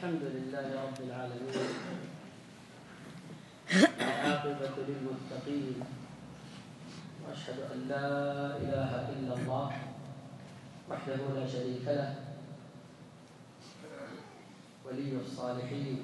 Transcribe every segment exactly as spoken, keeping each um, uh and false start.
الحمد لله رب العالمين، والعاقبة للمتقين، وأشهد أن لا إله إلا الله وحده لا شريك له ولي الصالحين،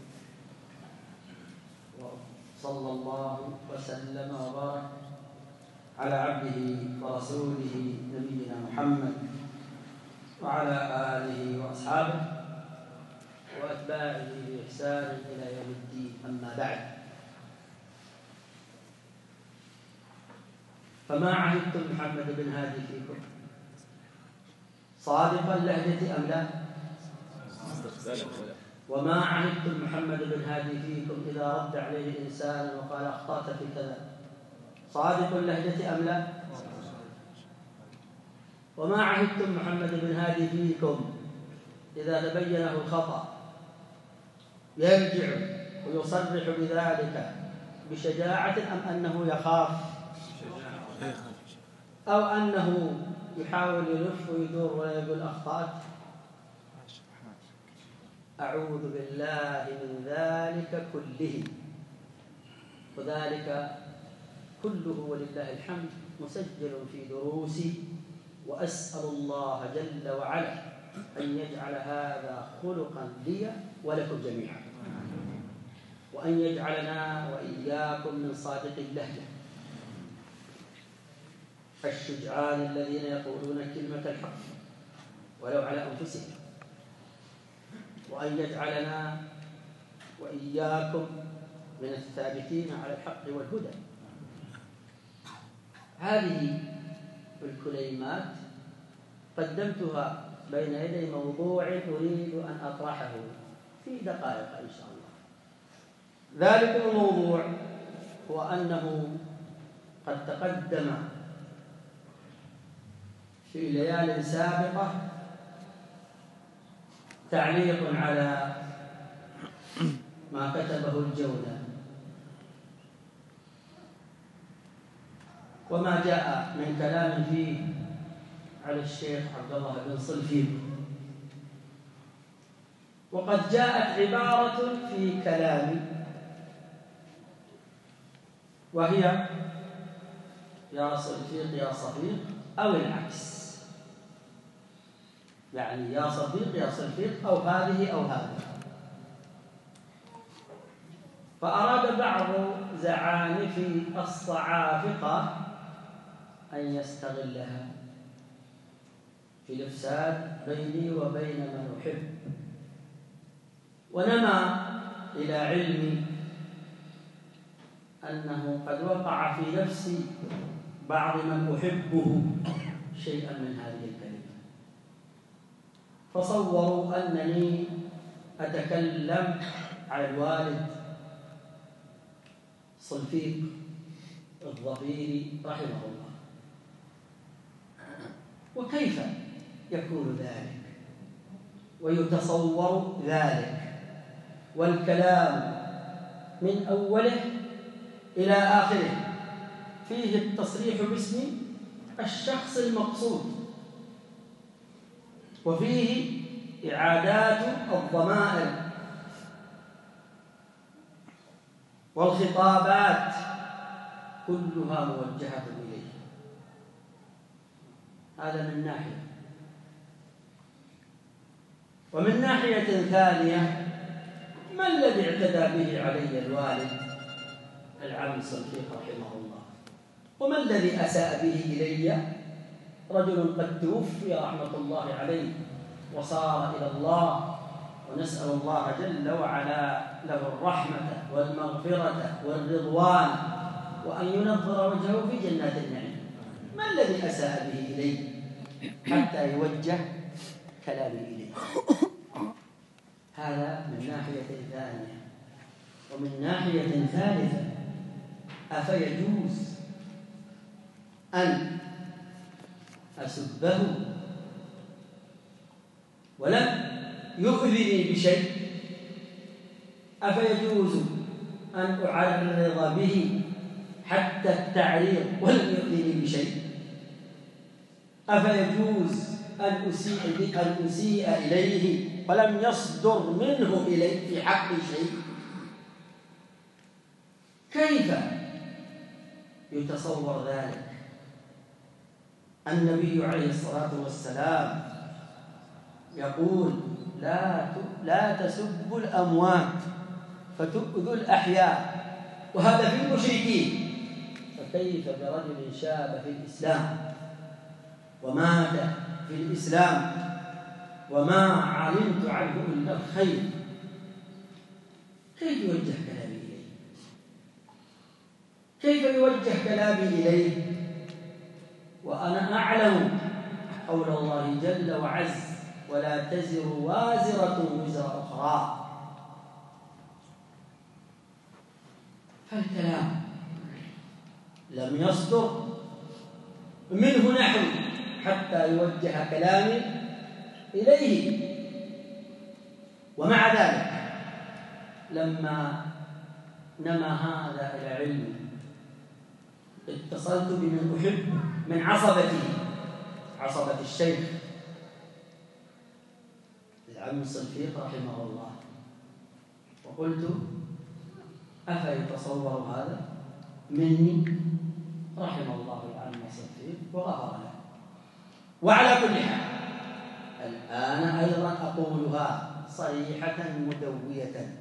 وصلى الله وسلم وبارك على عبده ورسوله نبينا محمد وعلى آله وأصحابه وأتباعه بإحسان إلى يوم الدين. أما بعد، فما عهدتم محمد بن هادي فيكم صادق اللهجة أم لا؟ وما عهدتم محمد بن هادي فيكم إذا رد عليه إنسان وقال أخطأت في كذا صادق اللهجة أم لا؟ وما عهدتم محمد بن هادي فيكم إذا تبين له الخطأ يرجع ويصرح بذلك بشجاعة أم أنه يخاف أو أنه يحاول يلف ويدور ولا يقول أخطأت؟ أعوذ بالله من ذلك كله، وذلك كله ولله الحمد مسجل في دروسي، وأسأل الله جل وعلا أن يجعل هذا خلقا لي ولكم جميعا، وأن يجعلنا وإياكم من صادق اللهجة الشجعان الذين يقولون كلمة الحق ولو على أنفسهم، وأن يجعلنا وإياكم من الثابتين على الحق والهدى. هذه الكلمات قدمتها بين يدي موضوع أريد أن أطرحه في دقائق إن شاء الله. ذلك الموضوع هو أنه قد تقدم في ليال سابقة تعليق على ما كتبه الجودة وما جاء من كلام فيه على الشيخ عبد الله بن صلفي، وقد جاءت عبارة في كلامي وهي يا صديق يا صديق أو العكس، يعني يا صديق يا صديق أو هذه أو هذه. فأراد بعض زعانف الصعافقة أن يستغلها في الإفساد بيني وبين من أحب، ونمى إلى علمي أنه قد وقع في نفسي بعض من أحبه شيئا من هذه الكلمة، فصوروا أنني أتكلم على الوالد صلفيق الظفيري رحمه الله. وكيف يكون ذلك ويتصور ذلك والكلام من أوله إلى آخره فيه التصريح باسم الشخص المقصود، وفيه إعادات الضمائر والخطابات كلها موجهة إليه. هذا من ناحية. ومن ناحية ثانية، ما الذي اعتدى به علي الوالد العم صلفيق رحمه الله؟ وما الذي أساء به إلي؟ رجل قد توفي رحمة الله عليه وصار إلى الله، ونسأل الله جل وعلا له الرحمة والمغفرة والرضوان، وأن ينظر وجهه في جنات النعيم. ما الذي أساء به إلي حتى يوجه كلامي إليه؟ هذا من ناحية ثانية. ومن ناحية ثالثة، أفيجوز أن أسبه ولم يؤذني بشيء؟ أفيجوز أن أعرض به حتى التعريض ولم يؤذني بشيء؟ أفيجوز أن أسيء, أن أسيء إليه ولم يصدر منه إليك في حق شيء، كيف يتصور ذلك؟ النبي عليه الصلاة والسلام يقول لا لا تسبوا الأموات فتؤذوا الأحياء، وهذا في المشركين، فكيف برجل شاب في الإسلام ومات في الإسلام وما علمت عنه إلا الخير؟ كيف يوجه كلامي إليه؟ كيف يوجه كلامي إليه وأنا أعلم قول الله جل وعز ولا تزر وازرة وزر أخرى؟ فالكلام لم يصدر منه نحو حتى يوجه كلامي إليه. ومع ذلك لما نما هذا إلى علمي اتصلت بمن أحب من عصبته، عصبة الشيخ العم صنفيق رحمه الله، وقلت أفيتصور هذا مني؟ رحم الله العم صنفيق وغفر له. وعلى كل حال الآن أيضا أقولها صريحة مدوية،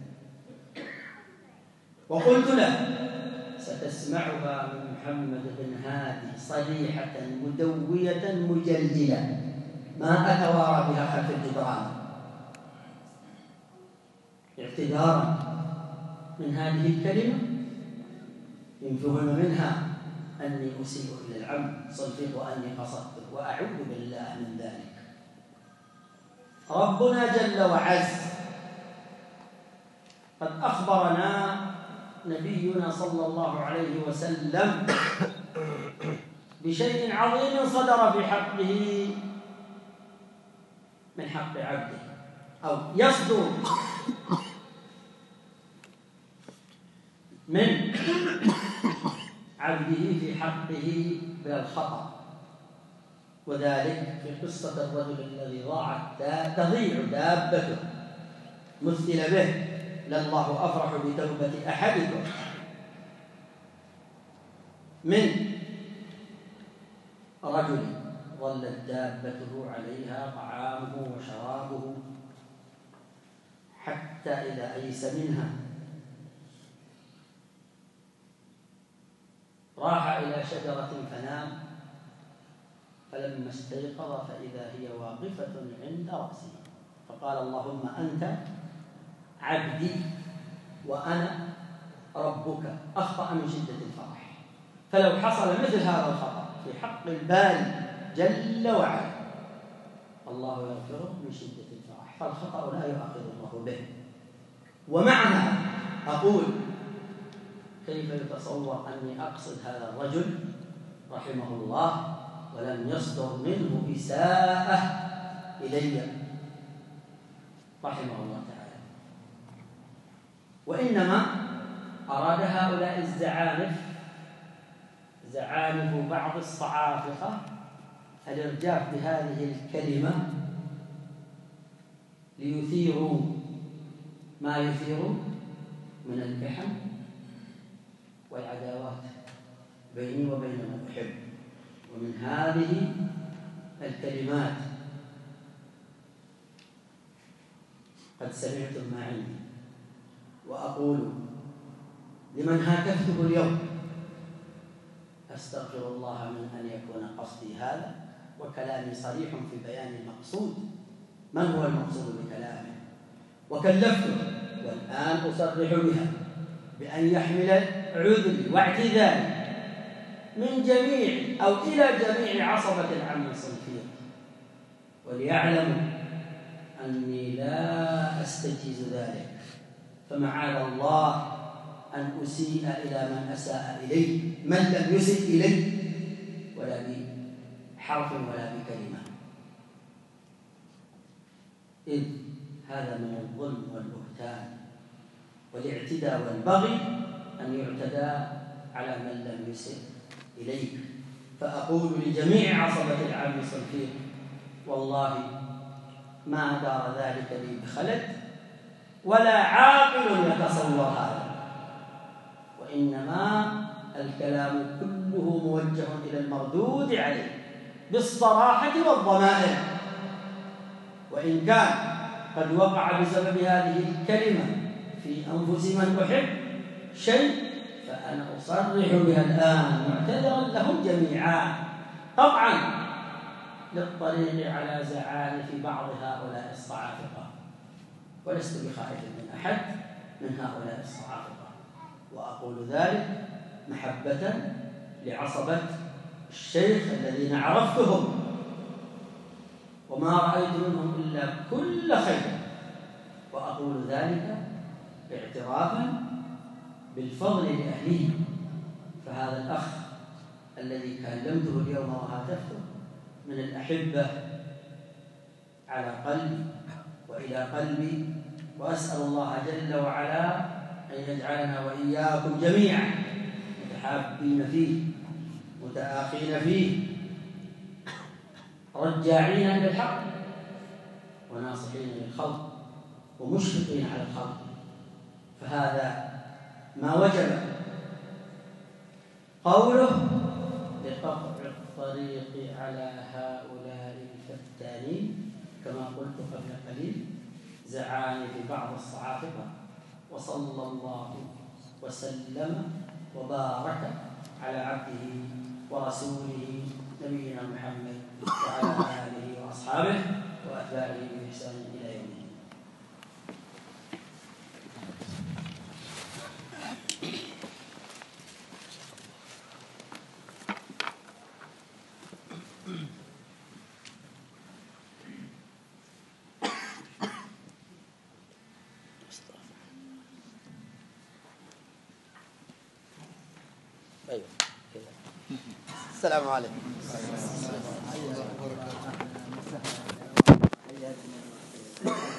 وقلت له ستسمعها من محمد بن هادي صريحة مدوية مجلجلة ما أتوارى بها خلف الجدران، اعتذارا من هذه الكلمة ينفهم منها أني أسيء إلى العم صنفيق وأني قصدته، وأعوذ بالله من ذلك. ربنا جل وعز قد أخبرنا نبينا صلى الله عليه وسلم بشيء عظيم صدر في حقه من حق عبده، أو يصدر من عبده في حقه بالخطأ، وذلك في قصة الرجل الذي ضاعت تضيع دابته مثل به لله أفرح بتوبة أحدكم من رجل ظلت دابته عليها طعامه وشرابه حتى إذا أيس منها راح إلى شجرة فنام، فلما استيقظ فإذا هي واقفة عند رأسه، فقال اللهم أنت عبدي وأنا ربك، أخطأ من شدة الفرح. فلو حصل مثل هذا الخطأ في حق الباري جل وعلا الله يغفره من شدة الفرح، فالخطأ لا يؤاخذ الله به. ومعنى أقول كيف يتصور أني أقصد هذا الرجل رحمه الله ولم يصدر منه إساءة إلي رحمه الله تعالى، وإنما أراد هؤلاء الزعانف زعانف بعض الصعافقة الإرجاف بهذه الكلمة ليثيروا ما يثيروا من الفحم والعداوات بيني وبين من أحب. ومن هذه الكلمات قد سمعتم ما عندي، وأقول لمن هاتفته اليوم أستغفر الله من أن يكون قصدي هذا وكلامي صريح في بيان المقصود. من هو المقصود بكلامه؟ وكلفته والآن أصرح بها بأن يحمل عذري واعتذاري من جميع أو إلى جميع عصبة العم صنفيق، وليعلموا أني لا أستجيز ذلك، فمعاذ الله أن أسيء إلى من أساء إلي، من لم يسئ إلي ولا بحرف ولا بكلمة، إذ هذا من الظلم والبهتان والاعتداء والبغي أن يعتدى على من لم يسئ إليك. فأقول لجميع عصبة العام صنفيق والله ما دار ذلك لي بخلد ولا عاقل يتصور هذا، وإنما الكلام كله موجه إلى المردود عليه بالصراحة والضمائر. وإن كان قد وقع بسبب هذه الكلمة في أنفس من أحب شيء فأنا أصرح بها الآن معتذرا لهم جميعا، طبعا للطريق على زعانف بعض هؤلاء الصعافقة، ولست بخائف من أحد من هؤلاء الصعافقة، وأقول ذلك محبة لعصبة الشيخ الذين عرفتهم وما رأيت منهم إلا كل خير، وأقول ذلك اعترافا بالفضل لأهله. فهذا الأخ الذي كلمته اليوم وهاتفته من الأحبة على قلبي وإلى قلبي، وأسأل الله جل وعلا أن يجعلنا وإياكم جميعا متحابين فيه متآخين فيه رجاعين إلى الحق وناصحين للخلق ومشفقين على الخلق. فهذا ما وجب قوله لقطع الطريق على هؤلاء الفتانين كما قلت قبل قليل زعانف بعض الصعافقة. وصلى الله وسلم وبارك على عبده ورسوله نبينا محمد وعلى آله وأصحابه وأتباعه بإحسان إلى يوم الدين. أيوة. السلام عليكم.